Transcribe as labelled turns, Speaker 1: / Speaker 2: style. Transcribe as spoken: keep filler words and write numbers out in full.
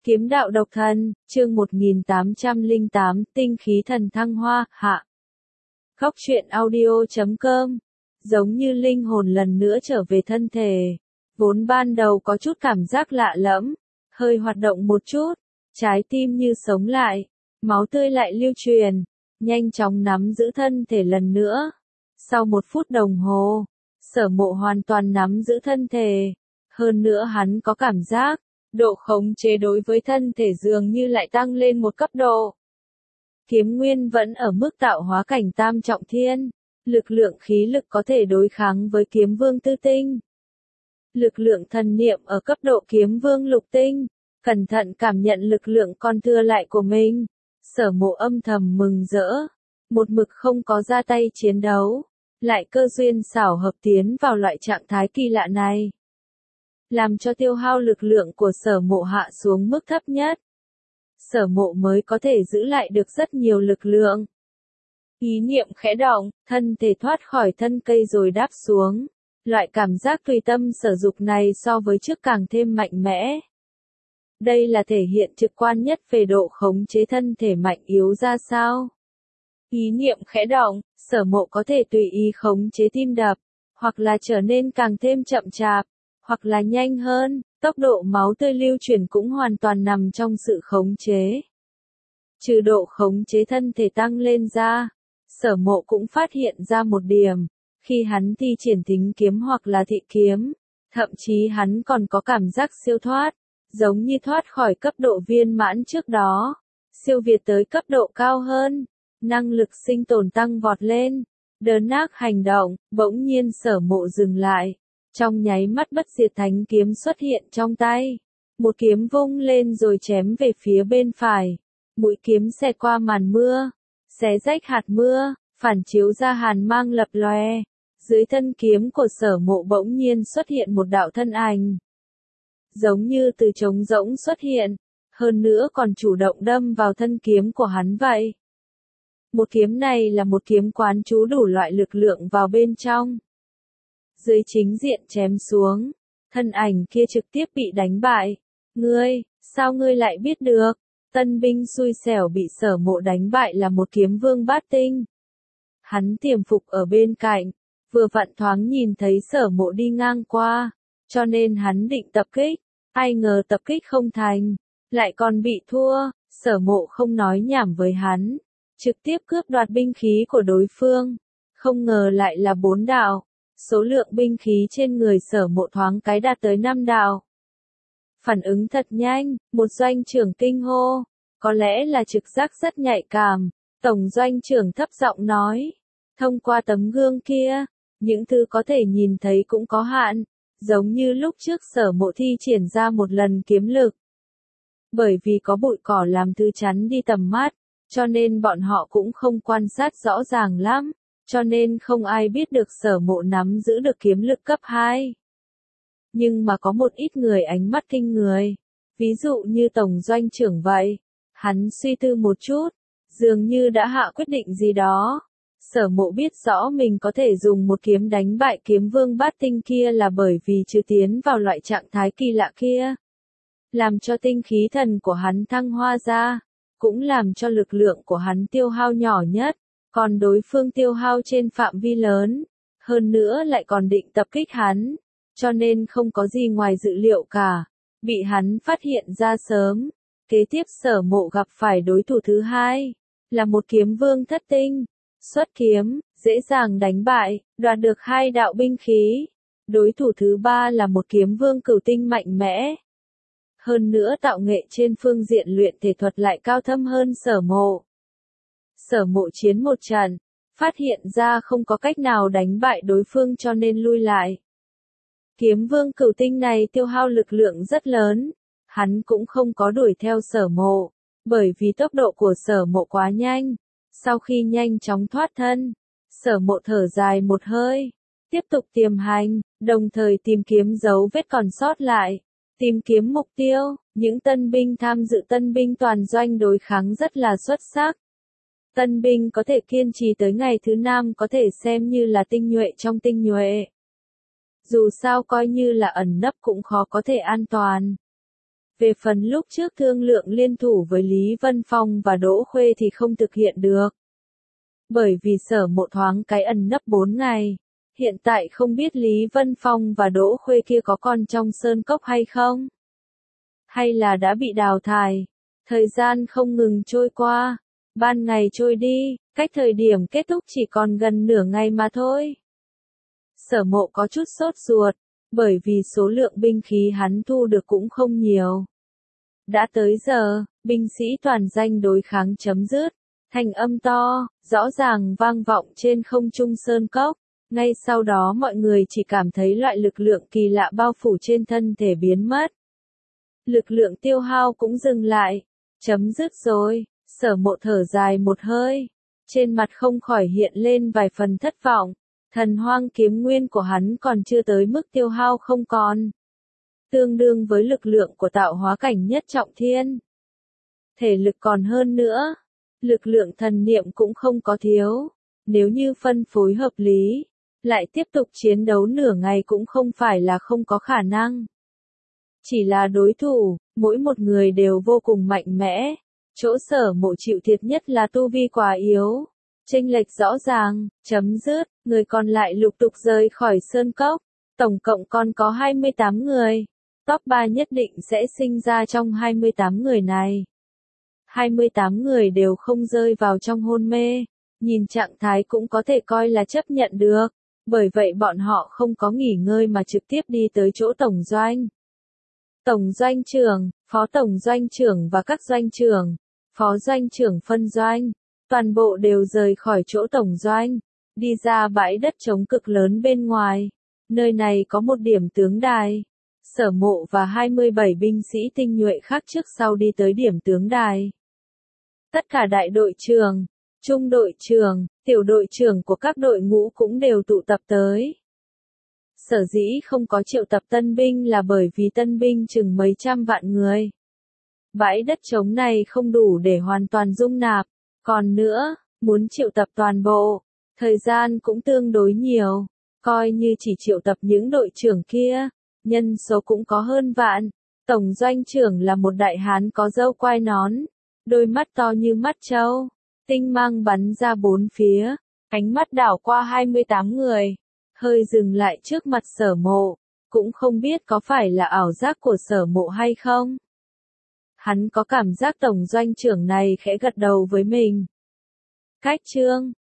Speaker 1: Kiếm đạo độc thần, chương một nghìn tám trăm lẻ tám, tinh khí thần thăng hoa, hạ. Góc truyện audio chấm com. Giống như linh hồn lần nữa trở về thân thể. Vốn ban đầu có chút cảm giác lạ lẫm, hơi hoạt động một chút, trái tim như sống lại, máu tươi lại lưu truyền, nhanh chóng nắm giữ thân thể lần nữa. Sau một phút đồng hồ, Sở Mộ hoàn toàn nắm giữ thân thể. Hơn nữa hắn có cảm giác, độ khống chế đối với thân thể dường như lại tăng lên một cấp độ. Kiếm nguyên vẫn ở mức tạo hóa cảnh tam trọng thiên, lực lượng khí lực có thể đối kháng với kiếm vương tư tinh. Lực lượng thần niệm ở cấp độ kiếm vương lục tinh, cẩn thận cảm nhận lực lượng còn thừa lại của mình. Sở Mộ âm thầm mừng rỡ, một mực không có ra tay chiến đấu, lại cơ duyên xảo hợp tiến vào loại trạng thái kỳ lạ này, làm cho tiêu hao lực lượng của Sở Mộ hạ xuống mức thấp nhất. Sở Mộ mới có thể giữ lại được rất nhiều lực lượng. Ý niệm khẽ động, thân thể thoát khỏi thân cây rồi đáp xuống. Loại cảm giác tùy tâm sở dục này so với trước càng thêm mạnh mẽ. Đây là thể hiện trực quan nhất về độ khống chế thân thể mạnh yếu ra sao. Ý niệm khẽ động, Sở Mộ có thể tùy ý khống chế tim đập, hoặc là trở nên càng thêm chậm chạp, hoặc là nhanh hơn, tốc độ máu tươi lưu chuyển cũng hoàn toàn nằm trong sự khống chế. Trừ độ khống chế thân thể tăng lên ra, Sở Mộ cũng phát hiện ra một điểm, khi hắn thi triển thính kiếm hoặc là thị kiếm, thậm chí hắn còn có cảm giác siêu thoát, giống như thoát khỏi cấp độ viên mãn trước đó, siêu việt tới cấp độ cao hơn, năng lực sinh tồn tăng vọt lên. Đớn ác hành động, bỗng nhiên Sở Mộ dừng lại. Trong nháy mắt bất diệt thánh kiếm xuất hiện trong tay. Một kiếm vung lên rồi chém về phía bên phải. Mũi kiếm xẹt qua màn mưa, xé rách hạt mưa, phản chiếu ra hàn mang lập lòe. Dưới thân kiếm của Sở Mộ bỗng nhiên xuất hiện một đạo thân ảnh. Giống như từ trống rỗng xuất hiện, hơn nữa còn chủ động đâm vào thân kiếm của hắn vậy. Một kiếm này là một kiếm quán trú đủ loại lực lượng vào bên trong. Dưới chính diện chém xuống, thân ảnh kia trực tiếp bị đánh bại. Ngươi, sao ngươi lại biết được? Tân binh xui xẻo bị Sở Mộ đánh bại là một kiếm vương bát tinh. Hắn tiềm phục ở bên cạnh, vừa vặn thoáng nhìn thấy Sở Mộ đi ngang qua, cho nên hắn định tập kích, ai ngờ tập kích không thành, lại còn bị thua. Sở Mộ không nói nhảm với hắn, trực tiếp cướp đoạt binh khí của đối phương, không ngờ lại là bốn đạo. Số lượng binh khí trên người Sở Mộ thoáng cái đạt tới năm đạo. Phản ứng thật nhanh, một doanh trưởng kinh hô, có lẽ là trực giác rất nhạy cảm. Tổng doanh trưởng thấp giọng nói, thông qua tấm gương kia, những thứ có thể nhìn thấy cũng có hạn, giống như lúc trước Sở Mộ thi triển ra một lần kiếm lực. Bởi vì có bụi cỏ làm thứ chắn đi tầm mắt, cho nên bọn họ cũng không quan sát rõ ràng lắm. Cho nên không ai biết được Sở Mộ nắm giữ được kiếm lực cấp hai. Nhưng mà có một ít người ánh mắt kinh người. Ví dụ như Tổng doanh trưởng vậy. Hắn suy tư một chút, dường như đã hạ quyết định gì đó. Sở Mộ biết rõ mình có thể dùng một kiếm đánh bại kiếm vương bát tinh kia là bởi vì chưa tiến vào loại trạng thái kỳ lạ kia. Làm cho tinh khí thần của hắn thăng hoa ra, cũng làm cho lực lượng của hắn tiêu hao nhỏ nhất. Còn đối phương tiêu hao trên phạm vi lớn, hơn nữa lại còn định tập kích hắn, cho nên không có gì ngoài dự liệu cả, bị hắn phát hiện ra sớm. Kế tiếp Sở Mộ gặp phải đối thủ thứ hai, là một kiếm vương thất tinh, xuất kiếm, dễ dàng đánh bại, đoạt được hai đạo binh khí. Đối thủ thứ ba là một kiếm vương cửu tinh mạnh mẽ. Hơn nữa tạo nghệ trên phương diện luyện thể thuật lại cao thâm hơn Sở Mộ. Sở Mộ chiến một trận, phát hiện ra không có cách nào đánh bại đối phương cho nên lui lại. Kiếm vương cửu tinh này tiêu hao lực lượng rất lớn, hắn cũng không có đuổi theo Sở Mộ, bởi vì tốc độ của Sở Mộ quá nhanh. Sau khi nhanh chóng thoát thân, Sở Mộ thở dài một hơi, tiếp tục tiềm hành, đồng thời tìm kiếm dấu vết còn sót lại, tìm kiếm mục tiêu. Những tân binh tham dự tân binh toàn doanh đối kháng rất là xuất sắc. Tân binh có thể kiên trì tới ngày thứ năm có thể xem như là tinh nhuệ trong tinh nhuệ. Dù sao coi như là ẩn nấp cũng khó có thể an toàn. Về phần lúc trước thương lượng liên thủ với Lý Vân Phong và Đỗ Khuê thì không thực hiện được. Bởi vì Sở Mộ thoáng cái ẩn nấp bốn ngày. Hiện tại không biết Lý Vân Phong và Đỗ Khuê kia có còn trong sơn cốc hay không? Hay là đã bị đào thải? Thời gian không ngừng trôi qua. Ban ngày trôi đi, cách thời điểm kết thúc chỉ còn gần nửa ngày mà thôi. Sở Mộ có chút sốt ruột, bởi vì số lượng binh khí hắn thu được cũng không nhiều. Đã tới giờ, binh sĩ toàn danh đối kháng chấm dứt. Thanh âm to, rõ ràng vang vọng trên không trung sơn cốc. Ngay sau đó mọi người chỉ cảm thấy loại lực lượng kỳ lạ bao phủ trên thân thể biến mất. Lực lượng tiêu hao cũng dừng lại. Chấm dứt rồi, Sở Mộ thở dài một hơi. Trên mặt không khỏi hiện lên vài phần thất vọng. Thần hoang kiếm nguyên của hắn còn chưa tới mức tiêu hao không còn. Tương đương với lực lượng của tạo hóa cảnh nhất trọng thiên. Thể lực còn hơn nữa. Lực lượng thần niệm cũng không có thiếu. Nếu như phân phối hợp lý, lại tiếp tục chiến đấu nửa ngày cũng không phải là không có khả năng. Chỉ là đối thủ, mỗi một người đều vô cùng mạnh mẽ. Chỗ Sở Mộ chịu thiệt nhất là tu vi quá yếu. Chênh lệch rõ ràng, chấm dứt, người còn lại lục tục rời khỏi sơn cốc. Tổng cộng còn có hai mươi tám người. Top ba nhất định sẽ sinh ra trong hai mươi tám người này. hai mươi tám người đều không rơi vào trong hôn mê. Nhìn trạng thái cũng có thể coi là chấp nhận được. Bởi vậy bọn họ không có nghỉ ngơi mà trực tiếp đi tới chỗ tổng doanh. Tổng doanh trưởng, phó tổng doanh trưởng và các doanh trưởng, phó doanh trưởng phân doanh, toàn bộ đều rời khỏi chỗ tổng doanh, đi ra bãi đất trống cực lớn bên ngoài. Nơi này có một điểm tướng đài. Sở Mộ và hai mươi bảy binh sĩ tinh nhuệ khác trước sau đi tới điểm tướng đài. Tất cả đại đội trưởng, trung đội trưởng, tiểu đội trưởng của các đội ngũ cũng đều tụ tập tới. Sở dĩ không có triệu tập tân binh là bởi vì tân binh chừng mấy trăm vạn người. Bãi đất trống này không đủ để hoàn toàn dung nạp. Còn nữa, muốn triệu tập toàn bộ, thời gian cũng tương đối nhiều. Coi như chỉ triệu tập những đội trưởng kia, nhân số cũng có hơn vạn. Tổng doanh trưởng là một đại hán có râu quai nón, đôi mắt to như mắt trâu, tinh mang bắn ra bốn phía, ánh mắt đảo qua hai mươi tám người, hơi dừng lại trước mặt Sở Mộ, cũng không biết có phải là ảo giác của Sở Mộ hay không. Hắn có cảm giác tổng doanh trưởng này khẽ gật đầu với mình. Cách trương,